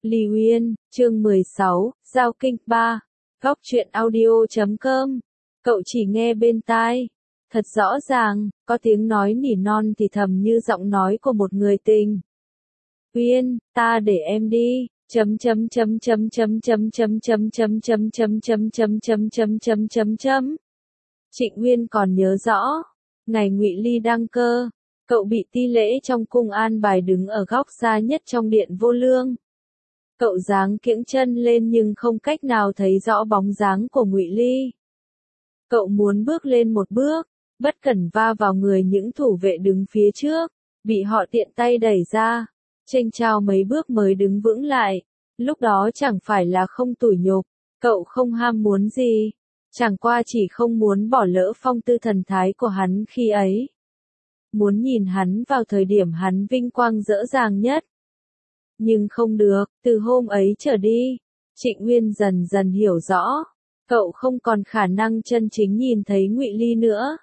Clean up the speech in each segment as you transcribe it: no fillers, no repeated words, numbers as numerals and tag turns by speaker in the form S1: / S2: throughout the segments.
S1: Ly Uyên, chương 16, Giao Kinh 3, Góc truyện audio.com. Cậu chỉ nghe bên tai. Thật rõ ràng, có tiếng nói nỉ non thì thầm như giọng nói của một người tình. Uyên, ta để em đi. Trịnh Uyên còn nhớ rõ, ngày Ngụy Ly đăng cơ, cậu bị ti lễ trong cung an bài đứng ở góc xa nhất trong điện vô lương. Cậu giáng kiễng chân lên nhưng không cách nào thấy rõ bóng dáng của Ngụy Ly. Cậu muốn bước lên một bước, bất cẩn va vào người những thủ vệ đứng phía trước, bị họ tiện tay đẩy ra, chênh chao mấy bước mới đứng vững lại. Lúc đó chẳng phải là không tủi nhục, cậu không ham muốn gì, chẳng qua chỉ không muốn bỏ lỡ phong tư thần thái của hắn khi ấy. Muốn nhìn hắn vào thời điểm hắn vinh quang rỡ ràng nhất. Nhưng không được, từ hôm ấy trở đi, Trịnh Uyên dần dần hiểu rõ, cậu không còn khả năng chân chính nhìn thấy Ngụy Ly nữa.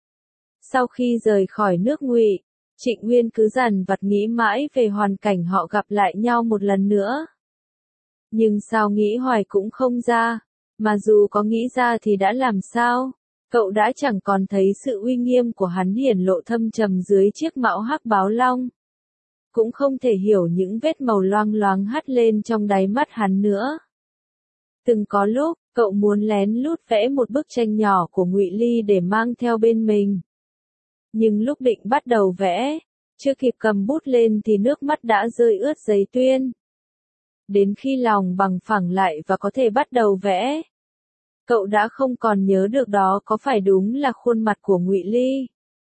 S1: Sau khi rời khỏi nước Ngụy, Trịnh Uyên cứ dằn vặt nghĩ mãi về hoàn cảnh họ gặp lại nhau một lần nữa. Nhưng sao nghĩ hoài cũng không ra, mà dù có nghĩ ra thì đã làm sao, cậu đã chẳng còn thấy sự uy nghiêm của hắn hiển lộ thâm trầm dưới chiếc mão hắc báo long. Cũng không thể hiểu những vết màu loang loáng hắt lên trong đáy mắt hắn nữa. Từng có lúc, cậu muốn lén lút vẽ một bức tranh nhỏ của Ngụy Ly để mang theo bên mình. Nhưng lúc định bắt đầu vẽ, chưa kịp cầm bút lên thì nước mắt đã rơi ướt giấy tuyên. Đến khi lòng bằng phẳng lại và có thể bắt đầu vẽ, cậu đã không còn nhớ được đó có phải đúng là khuôn mặt của Ngụy Ly.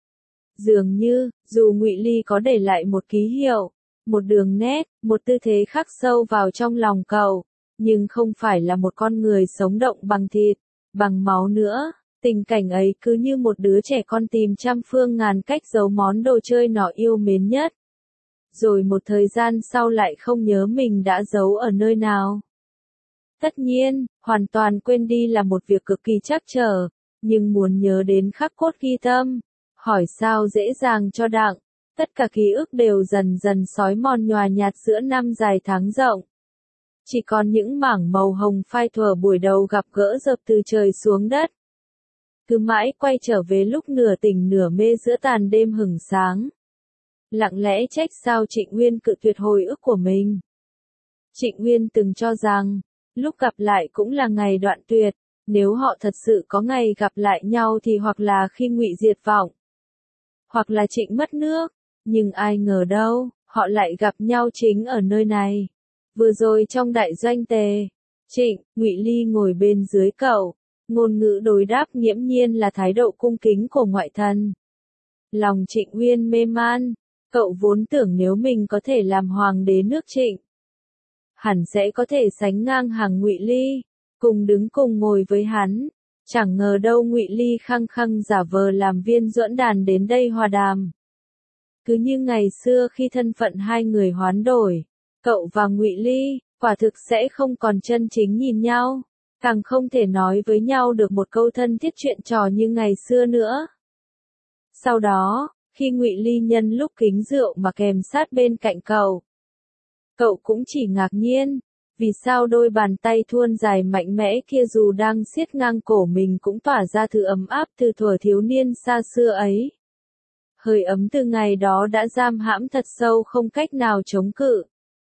S1: Dường như, dù Ngụy Ly có để lại một ký hiệu, một đường nét, một tư thế khắc sâu vào trong lòng cậu, nhưng không phải là một con người sống động bằng thịt, bằng máu nữa. Tình cảnh ấy cứ như một đứa trẻ con tìm trăm phương ngàn cách giấu món đồ chơi nó yêu mến nhất. Rồi một thời gian sau lại không nhớ mình đã giấu ở nơi nào. Tất nhiên, hoàn toàn quên đi là một việc cực kỳ trắc trở, nhưng muốn nhớ đến khắc cốt ghi tâm, hỏi sao dễ dàng cho đặng. Tất cả ký ức đều dần dần xói mòn nhòa nhạt giữa năm dài tháng rộng. Chỉ còn những mảng màu hồng phai thuở buổi đầu gặp gỡ dập từ trời xuống đất. Cứ mãi quay trở về lúc nửa tỉnh nửa mê giữa tàn đêm hửng sáng. Lặng lẽ trách sao Trịnh Uyên cự tuyệt hồi ức của mình. Trịnh Uyên từng cho rằng, lúc gặp lại cũng là ngày đoạn tuyệt, nếu họ thật sự có ngày gặp lại nhau thì hoặc là khi Ngụy diệt vong, hoặc là Trịnh mất nước, nhưng ai ngờ đâu, họ lại gặp nhau chính ở nơi này. Vừa rồi trong đại doanh Tề, Trịnh, Ngụy Ly ngồi bên dưới cậu, ngôn ngữ đối đáp nghiễm nhiên là thái độ cung kính của ngoại thần. Lòng Trịnh Uyên mê man, cậu vốn tưởng nếu mình có thể làm hoàng đế nước Trịnh, hẳn sẽ có thể sánh ngang hàng Ngụy Ly, cùng đứng cùng ngồi với hắn. Chẳng ngờ đâu Ngụy Ly khăng khăng giả vờ làm viên duẫn đàn đến đây hòa đàm. Cứ như ngày xưa khi thân phận hai người hoán đổi, cậu và Ngụy Ly, quả thực sẽ không còn chân chính nhìn nhau, càng không thể nói với nhau được một câu thân thiết chuyện trò như ngày xưa nữa. Sau đó, khi Ngụy Ly nhân lúc kính rượu mà kèm sát bên cạnh cậu cũng chỉ ngạc nhiên, vì sao đôi bàn tay thuôn dài mạnh mẽ kia dù đang siết ngang cổ mình cũng tỏa ra thứ ấm áp từ thuở thiếu niên xa xưa ấy. Hơi ấm từ ngày đó đã giam hãm thật sâu không cách nào chống cự.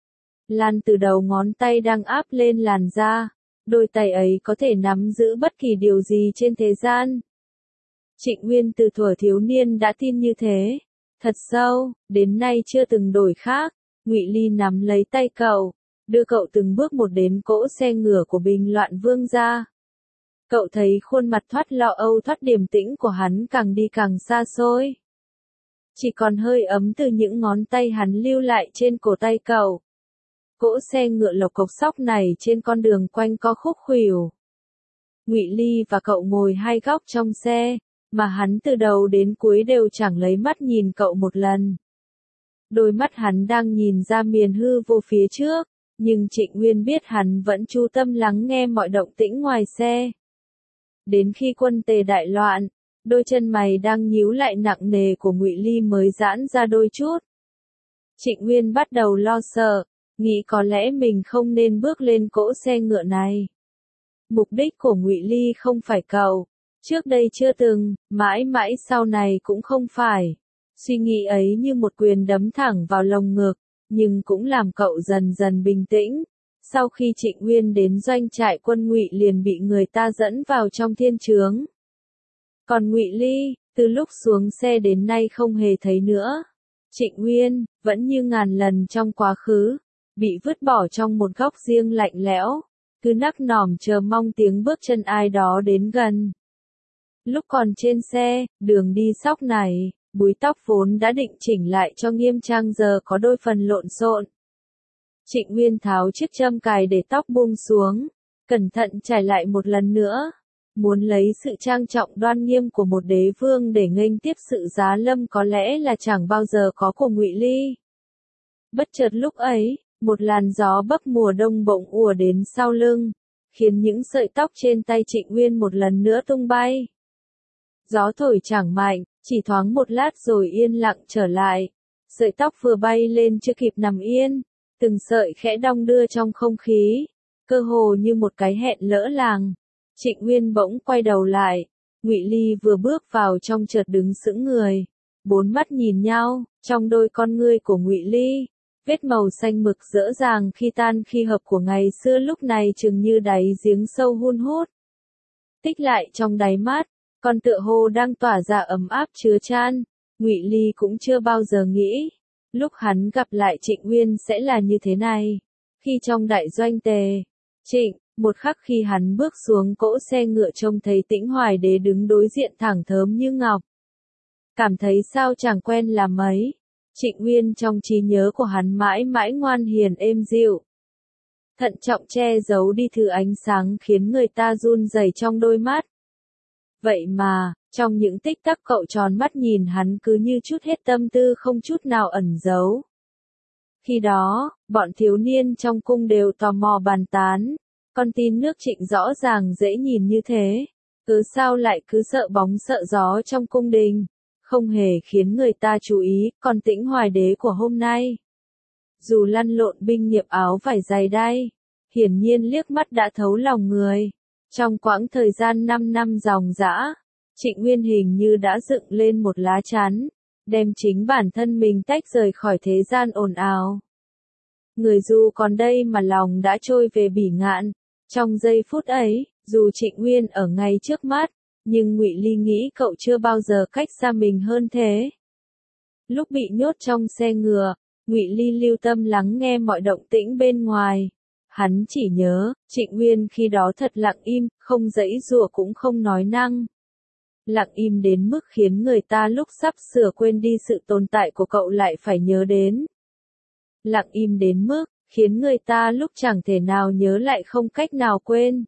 S1: Lan từ đầu ngón tay đang áp lên làn da, đôi tay ấy có thể nắm giữ bất kỳ điều gì trên thế gian. Trịnh Uyên từ thuở thiếu niên đã tin như thế, thật sâu, đến nay chưa từng đổi khác. Ngụy Ly nắm lấy tay cậu, đưa cậu từng bước một đến cỗ xe ngựa của Bình Loạn Vương gia. Cậu thấy khuôn mặt thoát lo âu thoát điềm tĩnh của hắn càng đi càng xa xôi. Chỉ còn hơi ấm từ những ngón tay hắn lưu lại trên cổ tay cậu. Cỗ xe ngựa lộc cộc sóc này trên con đường quanh co khúc khuỷu. Ngụy Ly và cậu ngồi hai góc trong xe, mà hắn từ đầu đến cuối đều chẳng lấy mắt nhìn cậu một lần. Đôi mắt hắn đang nhìn ra miền hư vô phía trước, nhưng Trịnh Uyên biết hắn vẫn chú tâm lắng nghe mọi động tĩnh ngoài xe. Đến khi quân Tề đại loạn, đôi chân mày đang nhíu lại nặng nề của Ngụy Ly mới giãn ra đôi chút. Trịnh Uyên bắt đầu lo sợ, nghĩ có lẽ mình không nên bước lên cỗ xe ngựa này. Mục đích của Ngụy Ly không phải cậu, trước đây chưa từng, mãi mãi sau này cũng không phải. Suy nghĩ ấy như một quyền đấm thẳng vào lồng ngực, nhưng cũng làm cậu dần dần bình tĩnh. Sau khi Trịnh Uyên đến doanh trại quân Ngụy liền bị người ta dẫn vào trong thiên trướng. Còn Ngụy Ly, từ lúc xuống xe đến nay không hề thấy nữa. Trịnh Uyên, vẫn như ngàn lần trong quá khứ, bị vứt bỏ trong một góc riêng lạnh lẽo, cứ nắc nỏm chờ mong tiếng bước chân ai đó đến gần. Lúc còn trên xe, đường đi sóc này, búi tóc vốn đã định chỉnh lại cho nghiêm trang giờ có đôi phần lộn xộn. Trịnh Uyên tháo chiếc châm cài để tóc buông xuống, cẩn thận trải lại một lần nữa, muốn lấy sự trang trọng đoan nghiêm của một đế vương để nghênh tiếp sự giá lâm có lẽ là chẳng bao giờ có của Ngụy Ly. Bất chợt lúc ấy, một làn gió bấc mùa đông bỗng ùa đến sau lưng, khiến những sợi tóc trên tay Trịnh Uyên một lần nữa tung bay. Gió thổi chẳng mạnh, chỉ thoáng một lát rồi yên lặng trở lại. Sợi tóc vừa bay lên chưa kịp nằm yên, từng sợi khẽ đong đưa trong không khí, cơ hồ như một cái hẹn lỡ làng. Trịnh Uyên bỗng quay đầu lại, Ngụy Ly vừa bước vào trong chợt đứng sững người, bốn mắt nhìn nhau, trong đôi con ngươi của Ngụy Ly, vết màu xanh mực rỡ ràng khi tan khi hợp của ngày xưa lúc này chừng như đáy giếng sâu hun hút. Tích lại trong đáy mắt, còn tựa hồ đang tỏa ra ấm áp chứa chan. Ngụy Ly cũng chưa bao giờ nghĩ, lúc hắn gặp lại Trịnh Uyên sẽ là như thế này. Khi trong đại doanh Tề Trịnh, một khắc khi hắn bước xuống cỗ xe ngựa trông thấy Tĩnh Hoài Đế đứng đối diện thẳng thớm như ngọc. Cảm thấy sao chẳng quen là mấy. Trịnh Uyên trong trí nhớ của hắn mãi mãi ngoan hiền êm dịu. Thận trọng che giấu đi thứ ánh sáng khiến người ta run rẩy trong đôi mắt. Vậy mà, trong những tích tắc cậu tròn mắt nhìn hắn cứ như chút hết tâm tư không chút nào ẩn giấu. Khi đó, bọn thiếu niên trong cung đều tò mò bàn tán, con tin nước Trịnh rõ ràng dễ nhìn như thế, cứ sao lại cứ sợ bóng sợ gió trong cung đình, không hề khiến người ta chú ý, còn Tĩnh Hoài Đế của hôm nay. Dù lăn lộn binh nghiệp áo vải dày đay, hiển nhiên liếc mắt đã thấu lòng người. Trong quãng thời gian 5 năm ròng rã, Trịnh Uyên hình như đã dựng lên một lá chắn, đem chính bản thân mình tách rời khỏi thế gian ồn ào. Người dù còn đây mà lòng đã trôi về bỉ ngạn. Trong giây phút ấy, dù Trịnh Uyên ở ngay trước mắt, nhưng Ngụy Ly nghĩ cậu chưa bao giờ cách xa mình hơn thế. Lúc bị nhốt trong xe ngựa, Ngụy Ly lưu tâm lắng nghe mọi động tĩnh bên ngoài. Hắn chỉ nhớ, Trịnh Uyên khi đó thật lặng im, không giãy giụa cũng không nói năng. Lặng im đến mức khiến người ta lúc sắp sửa quên đi sự tồn tại của cậu lại phải nhớ đến. Lặng im đến mức, khiến người ta lúc chẳng thể nào nhớ lại không cách nào quên.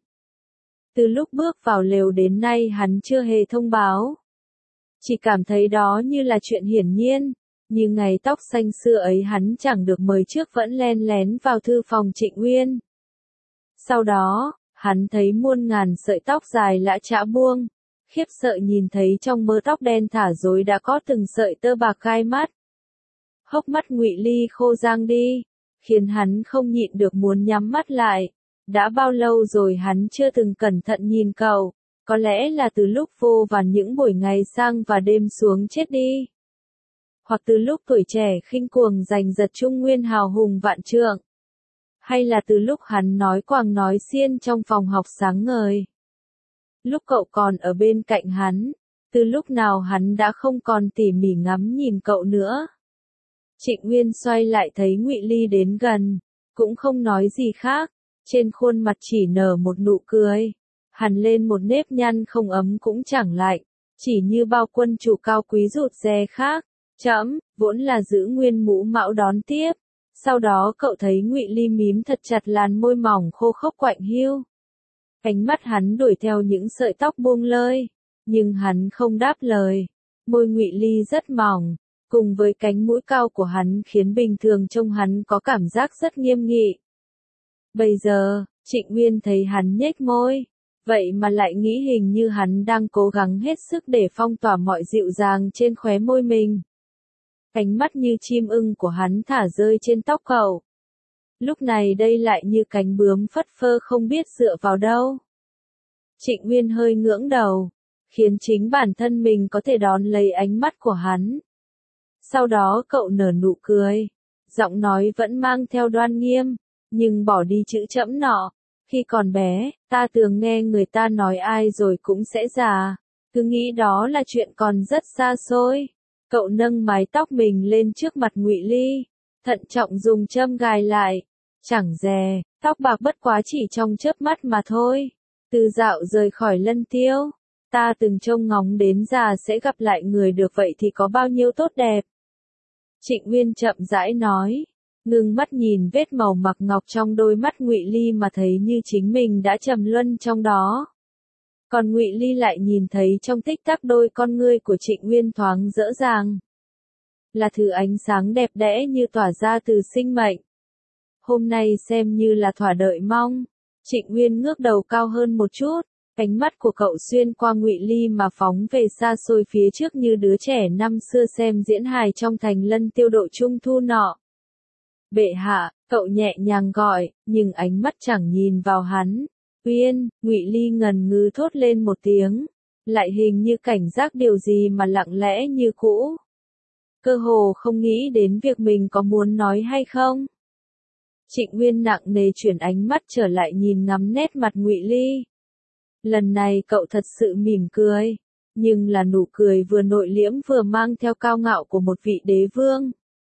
S1: Từ lúc bước vào lều đến nay hắn chưa hề thông báo. Chỉ cảm thấy đó như là chuyện hiển nhiên. Như ngày tóc xanh xưa ấy hắn chẳng được mời trước vẫn len lén vào thư phòng Trịnh Uyên. Sau đó, hắn thấy muôn ngàn sợi tóc dài lã chã buông, khiếp sợ nhìn thấy trong mớ tóc đen thả rối đã có từng sợi tơ bạc gai mắt. Hốc mắt Ngụy Ly khô rang đi, khiến hắn không nhịn được muốn nhắm mắt lại. Đã bao lâu rồi hắn chưa từng cẩn thận nhìn cậu, có lẽ là từ lúc vô vàn những buổi ngày sang và đêm xuống chết đi. Hoặc từ lúc tuổi trẻ khinh cuồng giành giật trung nguyên hào hùng vạn trượng. Hay là từ lúc hắn nói quàng nói xiên trong phòng học sáng ngời. Lúc cậu còn ở bên cạnh hắn, từ lúc nào hắn đã không còn tỉ mỉ ngắm nhìn cậu nữa. Trịnh Uyên xoay lại thấy Ngụy Ly đến gần, cũng không nói gì khác, trên khuôn mặt chỉ nở một nụ cười, hằn lên một nếp nhăn không ấm cũng chẳng lạnh, chỉ như bao quân chủ cao quý rụt rè khác. Trẫm vốn là giữ nguyên mũ mão đón tiếp. Sau đó cậu thấy Ngụy Ly mím thật chặt làn môi mỏng khô khốc quạnh hiu. Ánh mắt hắn đuổi theo những sợi tóc buông lơi, nhưng hắn không đáp lời. Môi Ngụy Ly rất mỏng, cùng với cánh mũi cao của hắn khiến bình thường trông hắn có cảm giác rất nghiêm nghị. Bây giờ, Trịnh Uyên thấy hắn nhếch môi, vậy mà lại nghĩ hình như hắn đang cố gắng hết sức để phong tỏa mọi dịu dàng trên khóe môi mình. Ánh mắt như chim ưng của hắn thả rơi trên tóc cậu. lúc này đây lại như cánh bướm phất phơ không biết dựa vào đâu. Trịnh Nguyên hơi ngưỡng đầu, khiến chính bản thân mình có thể đón lấy ánh mắt của hắn. Sau đó cậu nở nụ cười, giọng nói vẫn mang theo đoan nghiêm, nhưng bỏ đi chữ trẫm nọ. Khi còn bé, ta thường nghe người ta nói ai rồi cũng sẽ già, cứ nghĩ đó là chuyện còn rất xa xôi. Cậu nâng mái tóc mình lên trước mặt Ngụy Ly, thận trọng dùng châm gài lại. Chẳng dè, tóc bạc bất quá chỉ trong chớp mắt mà thôi. Từ dạo rời khỏi Lân Tiêu, ta từng trông ngóng đến già sẽ gặp lại người được vậy thì có bao nhiêu tốt đẹp. Trịnh Nguyên chậm rãi nói, ngưng mắt nhìn vết màu mặc ngọc trong đôi mắt Ngụy Ly mà thấy như chính mình đã trầm luân trong đó. Còn Ngụy Ly lại nhìn thấy trong tích tắc đôi con ngươi của Trịnh Nguyên thoáng rỡ ràng. Là thứ ánh sáng đẹp đẽ như tỏa ra từ sinh mệnh. Hôm nay xem như là thỏa đợi mong. Trịnh Nguyên ngước đầu cao hơn một chút, cánh mắt của cậu xuyên qua Ngụy Ly mà phóng về xa xôi phía trước như đứa trẻ năm xưa xem diễn hài trong thành Lân Tiêu độ trung thu nọ. Bệ hạ, cậu nhẹ nhàng gọi, nhưng ánh mắt chẳng nhìn vào hắn. Uyên, Ngụy Ly ngần ngừ thốt lên một tiếng, lại hình như cảnh giác điều gì mà lặng lẽ như cũ. Cơ hồ không nghĩ đến việc mình có muốn nói hay không. Trịnh Nguyên nặng nề chuyển ánh mắt trở lại nhìn ngắm nét mặt Ngụy Ly. Lần này cậu thật sự mỉm cười, nhưng là nụ cười vừa nội liễm vừa mang theo cao ngạo của một vị đế vương.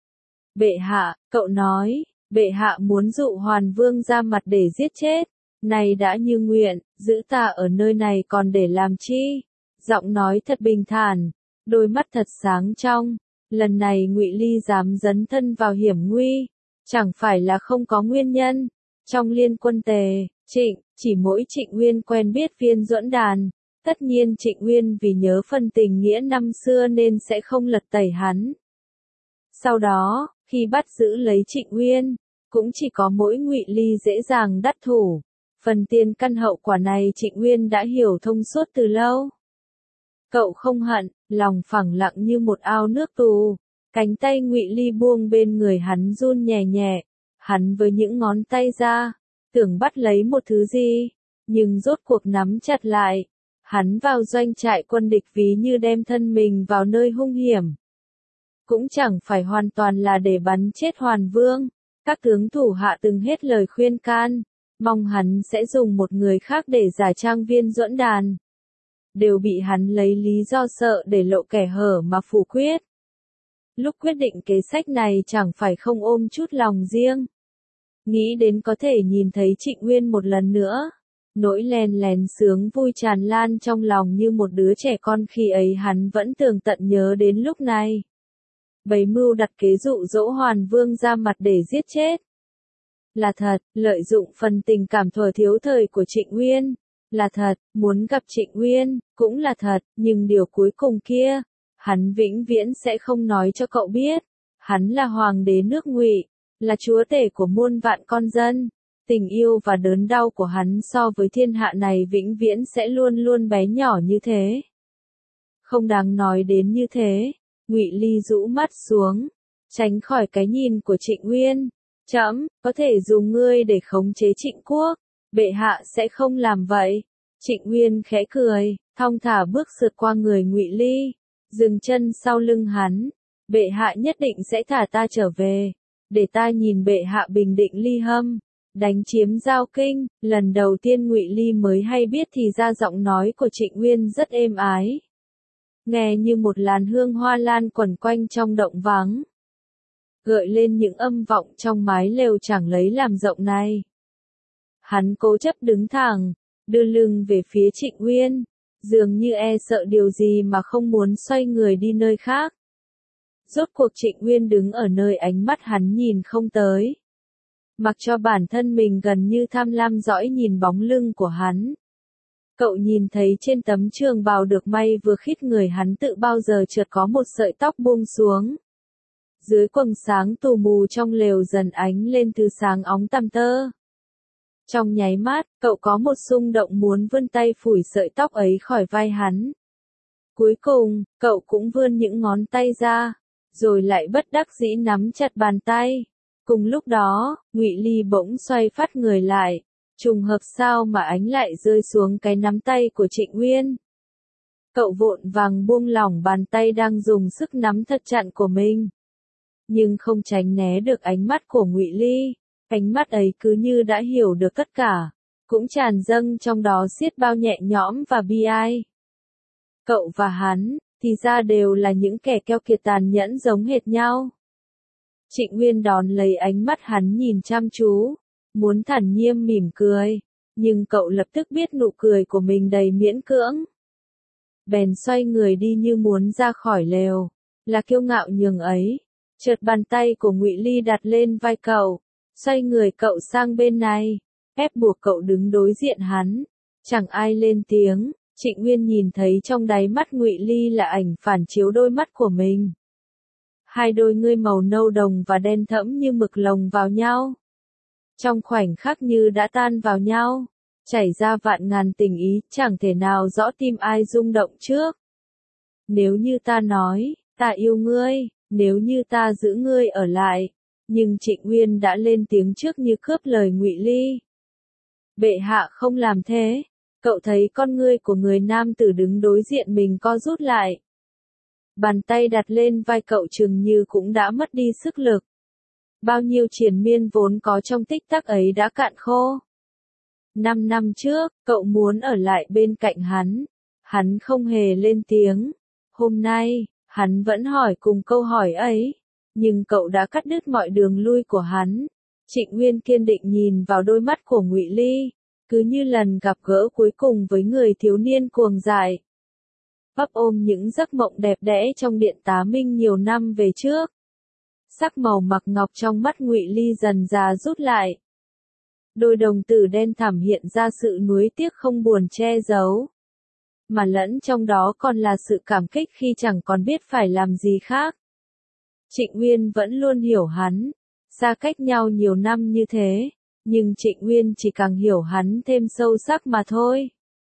S1: Bệ hạ, cậu nói, bệ hạ muốn dụ Hoàn Vương ra mặt để giết chết, này đã như nguyện, giữ ta ở nơi này còn để làm chi? Giọng nói thật bình thản, đôi mắt thật sáng trong. Lần này Ngụy Ly dám dấn thân vào hiểm nguy, chẳng phải là không có nguyên nhân. Trong Liên Quân Tề, chỉ mỗi Trịnh Nguyên quen biết Viên Duẫn Đàn, tất nhiên Trịnh Nguyên vì nhớ phần tình nghĩa năm xưa nên sẽ không lật tẩy hắn. Sau đó, khi bắt giữ lấy Trịnh Nguyên, cũng chỉ có mỗi Ngụy Ly dễ dàng đắc thủ. Phần tiền căn hậu quả này Trịnh Nguyên đã hiểu thông suốt từ lâu. Cậu không hận, lòng phẳng lặng như một ao nước tù. Cánh tay Ngụy Ly buông bên người hắn run nhẹ nhẹ. Hắn với những ngón tay ra, tưởng bắt lấy một thứ gì, nhưng rốt cuộc nắm chặt lại. Hắn vào doanh trại quân địch ví như đem thân mình vào nơi hung hiểm. Cũng chẳng phải hoàn toàn là để bắn chết Hoàn Vương. Các tướng thủ hạ từng hết lời khuyên can, mong hắn sẽ dùng một người khác để giả trang Viên Duẫn Đàn. Đều bị hắn lấy lý do sợ để lộ kẻ hở mà phủ quyết. Lúc quyết định kế sách này chẳng phải không ôm chút lòng riêng. Nghĩ đến có thể nhìn thấy Trịnh Nguyên một lần nữa. Nỗi len lén sướng vui tràn lan trong lòng như một đứa trẻ con khi ấy hắn vẫn tường tận nhớ đến lúc này. Bày mưu đặt kế dụ dỗ Hoàn Vương ra mặt để giết chết. Là thật, lợi dụng phần tình cảm thuở thiếu thời của Trịnh Nguyên. Là thật, muốn gặp Trịnh Nguyên, cũng là thật, nhưng điều cuối cùng kia, hắn vĩnh viễn sẽ không nói cho cậu biết. Hắn là hoàng đế nước Ngụy, là chúa tể của muôn vạn con dân. Tình yêu và đớn đau của hắn so với thiên hạ này vĩnh viễn sẽ luôn luôn bé nhỏ như thế. Không đáng nói đến như thế. Ngụy Ly rũ mắt xuống, tránh khỏi cái nhìn của Trịnh Nguyên. Trẫm có thể dùng ngươi để khống chế Trịnh quốc, bệ hạ sẽ không làm vậy. Trịnh Nguyên khẽ cười, thong thả bước sượt qua người Ngụy Ly, dừng chân sau lưng hắn. Bệ hạ nhất định sẽ thả ta trở về, để ta nhìn bệ hạ bình định Ly Hâm, đánh chiếm Giao Kinh. Lần đầu tiên Ngụy Ly mới hay biết thì ra giọng nói của Trịnh Nguyên rất êm ái, nghe như một làn hương hoa lan quẩn quanh trong động vắng, gợi lên những âm vọng trong mái lều chẳng lấy làm rộng này. Hắn cố chấp đứng thẳng, đưa lưng về phía Trịnh Nguyên, dường như e sợ điều gì mà không muốn xoay người đi nơi khác. Rốt cuộc Trịnh Nguyên đứng ở nơi ánh mắt hắn nhìn không tới. Mặc cho bản thân mình gần như tham lam dõi nhìn bóng lưng của hắn. Cậu nhìn thấy trên tấm trường bào được may vừa khít người hắn tự bao giờ chợt có một sợi tóc buông xuống. Dưới quầng sáng tù mù trong lều dần ánh lên thứ sáng óng tăm tơ. Trong nháy mắt, cậu có một xung động muốn vươn tay phủi sợi tóc ấy khỏi vai hắn. Cuối cùng, cậu cũng vươn những ngón tay ra, rồi lại bất đắc dĩ nắm chặt bàn tay. Cùng lúc đó, Ngụy Ly bỗng xoay phát người lại, trùng hợp sao mà ánh lại rơi xuống cái nắm tay của Trịnh Uyên. Cậu vội vàng buông lỏng bàn tay đang dùng sức nắm thật chặt của mình, nhưng không tránh né được ánh mắt của Ngụy Ly. Ánh mắt ấy cứ như đã hiểu được tất cả, cũng tràn dâng trong đó xiết bao nhẹ nhõm và bi ai. Cậu và hắn, thì ra đều là những kẻ keo kiệt tàn nhẫn giống hệt nhau. Trịnh Uyên đón lấy ánh mắt hắn nhìn chăm chú, muốn thản nhiên mỉm cười, nhưng cậu lập tức biết nụ cười của mình đầy miễn cưỡng. Bèn xoay người đi như muốn ra khỏi lều, là kiêu ngạo nhường ấy. Chợt bàn tay của Ngụy Ly đặt lên vai cậu, xoay người cậu sang bên này, ép buộc cậu đứng đối diện hắn. Chẳng ai lên tiếng, Trịnh Uyên nhìn thấy trong đáy mắt Ngụy Ly là ảnh phản chiếu đôi mắt của mình. Hai đôi ngươi màu nâu đồng và đen thẫm như mực lồng vào nhau. Trong khoảnh khắc như đã tan vào nhau, chảy ra vạn ngàn tình ý, chẳng thể nào rõ tim ai rung động trước. Nếu như ta nói, ta yêu ngươi, nếu như ta giữ ngươi ở lại, nhưng Trịnh Uyên đã lên tiếng trước như cướp lời Ngụy Ly. Bệ hạ không làm thế. Cậu thấy con ngươi của người nam tử đứng đối diện mình co rút lại. Bàn tay đặt lên vai cậu chừng như cũng đã mất đi sức lực. Bao nhiêu triền miên vốn có trong tích tắc ấy đã cạn khô. 5 năm trước, cậu muốn ở lại bên cạnh hắn. Hắn không hề lên tiếng. Hôm nay, hắn vẫn hỏi cùng câu hỏi ấy. Nhưng cậu đã cắt đứt mọi đường lui của hắn. Trịnh Uyên kiên định nhìn vào đôi mắt của Ngụy Ly, cứ như lần gặp gỡ cuối cùng với người thiếu niên cuồng dại. Ấp ôm những giấc mộng đẹp đẽ trong điện Tá Minh nhiều năm về trước. Sắc màu mặc ngọc trong mắt Ngụy Ly dần dà rút lại. Đôi đồng tử đen thẳm hiện ra sự nuối tiếc không buồn che giấu. Mà lẫn trong đó còn là sự cảm kích khi chẳng còn biết phải làm gì khác. Trịnh Uyên vẫn luôn hiểu hắn. Xa cách nhau nhiều năm như thế, nhưng Trịnh Uyên chỉ càng hiểu hắn thêm sâu sắc mà thôi.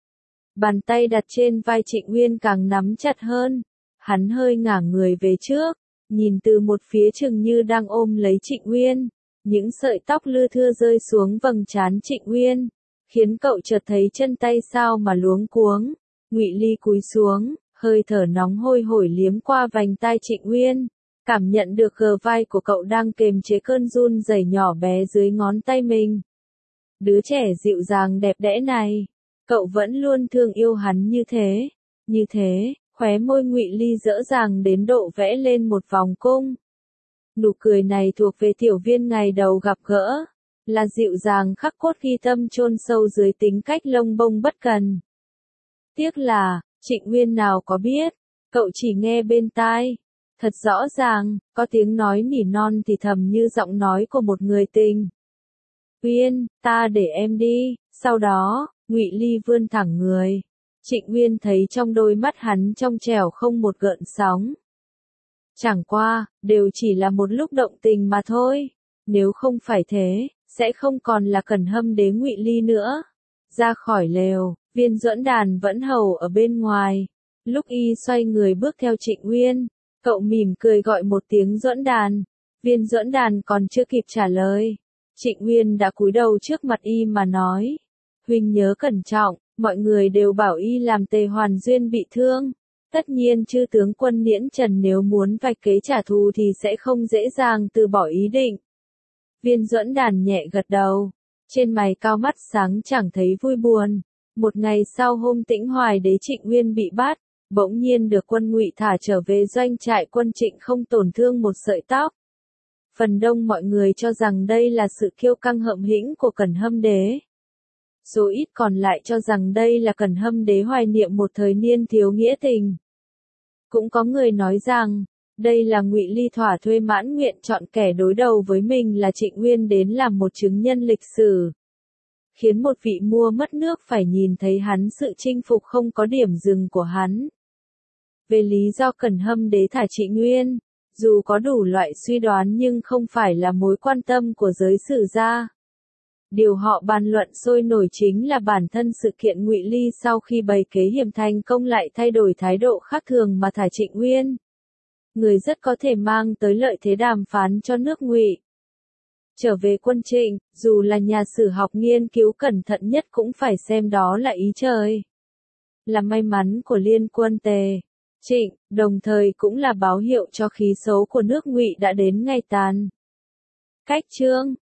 S1: Bàn tay đặt trên vai Trịnh Uyên càng nắm chặt hơn. Hắn hơi ngả người về trước, nhìn từ một phía chừng như đang ôm lấy Trịnh Uyên. Những sợi tóc lưa thưa rơi xuống vầng trán Trịnh Uyên, khiến cậu chợt thấy chân tay sao mà luống cuống. Ngụy Ly cúi xuống, hơi thở nóng hôi hổi liếm qua vành tai Trịnh Uyên, cảm nhận được gờ vai của cậu đang kềm chế cơn run rẩy nhỏ bé dưới ngón tay mình. Đứa trẻ dịu dàng đẹp đẽ này, cậu vẫn luôn thương yêu hắn như thế. Như thế, khóe môi Ngụy Ly dỡ dàng đến độ vẽ lên một vòng cung. Nụ cười này thuộc về Tiểu Viên ngày đầu gặp gỡ, là dịu dàng khắc cốt ghi tâm chôn sâu dưới tính cách lông bông bất cần. Tiếc là, Trịnh Uyên nào có biết, cậu chỉ nghe bên tai. Thật rõ ràng, có tiếng nói nỉ non thì thầm như giọng nói của một người tình. Uyên, ta để em đi. Sau đó, Ngụy Ly vươn thẳng người. Trịnh Uyên thấy trong đôi mắt hắn trong trẻo không một gợn sóng. Chẳng qua, đều chỉ là một lúc động tình mà thôi. Nếu không phải thế, sẽ không còn là Cẩn Hâm Đế Ngụy Ly nữa. Ra khỏi lều, Viên Duẫn Đàn vẫn hầu ở bên ngoài. Lúc y xoay người bước theo Trịnh Uyên, cậu mỉm cười gọi một tiếng Duẫn Đàn. Viên Duẫn Đàn còn chưa kịp trả lời, Trịnh Uyên đã cúi đầu trước mặt y mà nói: huynh nhớ cẩn trọng, mọi người đều bảo y làm Tề Hoàn Duyên bị thương. Tất nhiên chư tướng quân Niễn Trần nếu muốn vạch kế trả thù thì sẽ không dễ dàng từ bỏ ý định. Viên Duẫn Đàn nhẹ gật đầu, trên mày cao mắt sáng chẳng thấy vui buồn. Một ngày sau hôm Tĩnh Hoài Đế Trịnh Uyên bị bắt, bỗng nhiên được quân Ngụy thả trở về doanh trại quân Trịnh không tổn thương một sợi tóc. Phần đông mọi người cho rằng đây là sự kiêu căng hợm hĩnh của Cẩn Hâm Đế. Số ít còn lại cho rằng đây là Cẩn Hâm Đế hoài niệm một thời niên thiếu nghĩa tình. Cũng có người nói rằng, đây là Ngụy Ly thỏa thuê mãn nguyện chọn kẻ đối đầu với mình là Trịnh Uyên đến làm một chứng nhân lịch sử. Khiến một vị mua mất nước phải nhìn thấy hắn sự chinh phục không có điểm dừng của hắn. Về lý do Cẩn Hâm Đế thả Trịnh Uyên, dù có đủ loại suy đoán nhưng không phải là mối quan tâm của giới sử gia. Điều họ bàn luận sôi nổi chính là bản thân sự kiện Ngụy Ly sau khi bày kế hiểm thành công lại thay đổi thái độ khác thường mà thả Trịnh Uyên. Người rất có thể mang tới lợi thế đàm phán cho nước Ngụy. Trở về quân Trịnh, dù là nhà sử học nghiên cứu cẩn thận nhất cũng phải xem đó là ý trời. Là may mắn của liên quân Tề, Trịnh, đồng thời cũng là báo hiệu cho khí xấu của nước Ngụy đã đến ngày tàn. Cách chương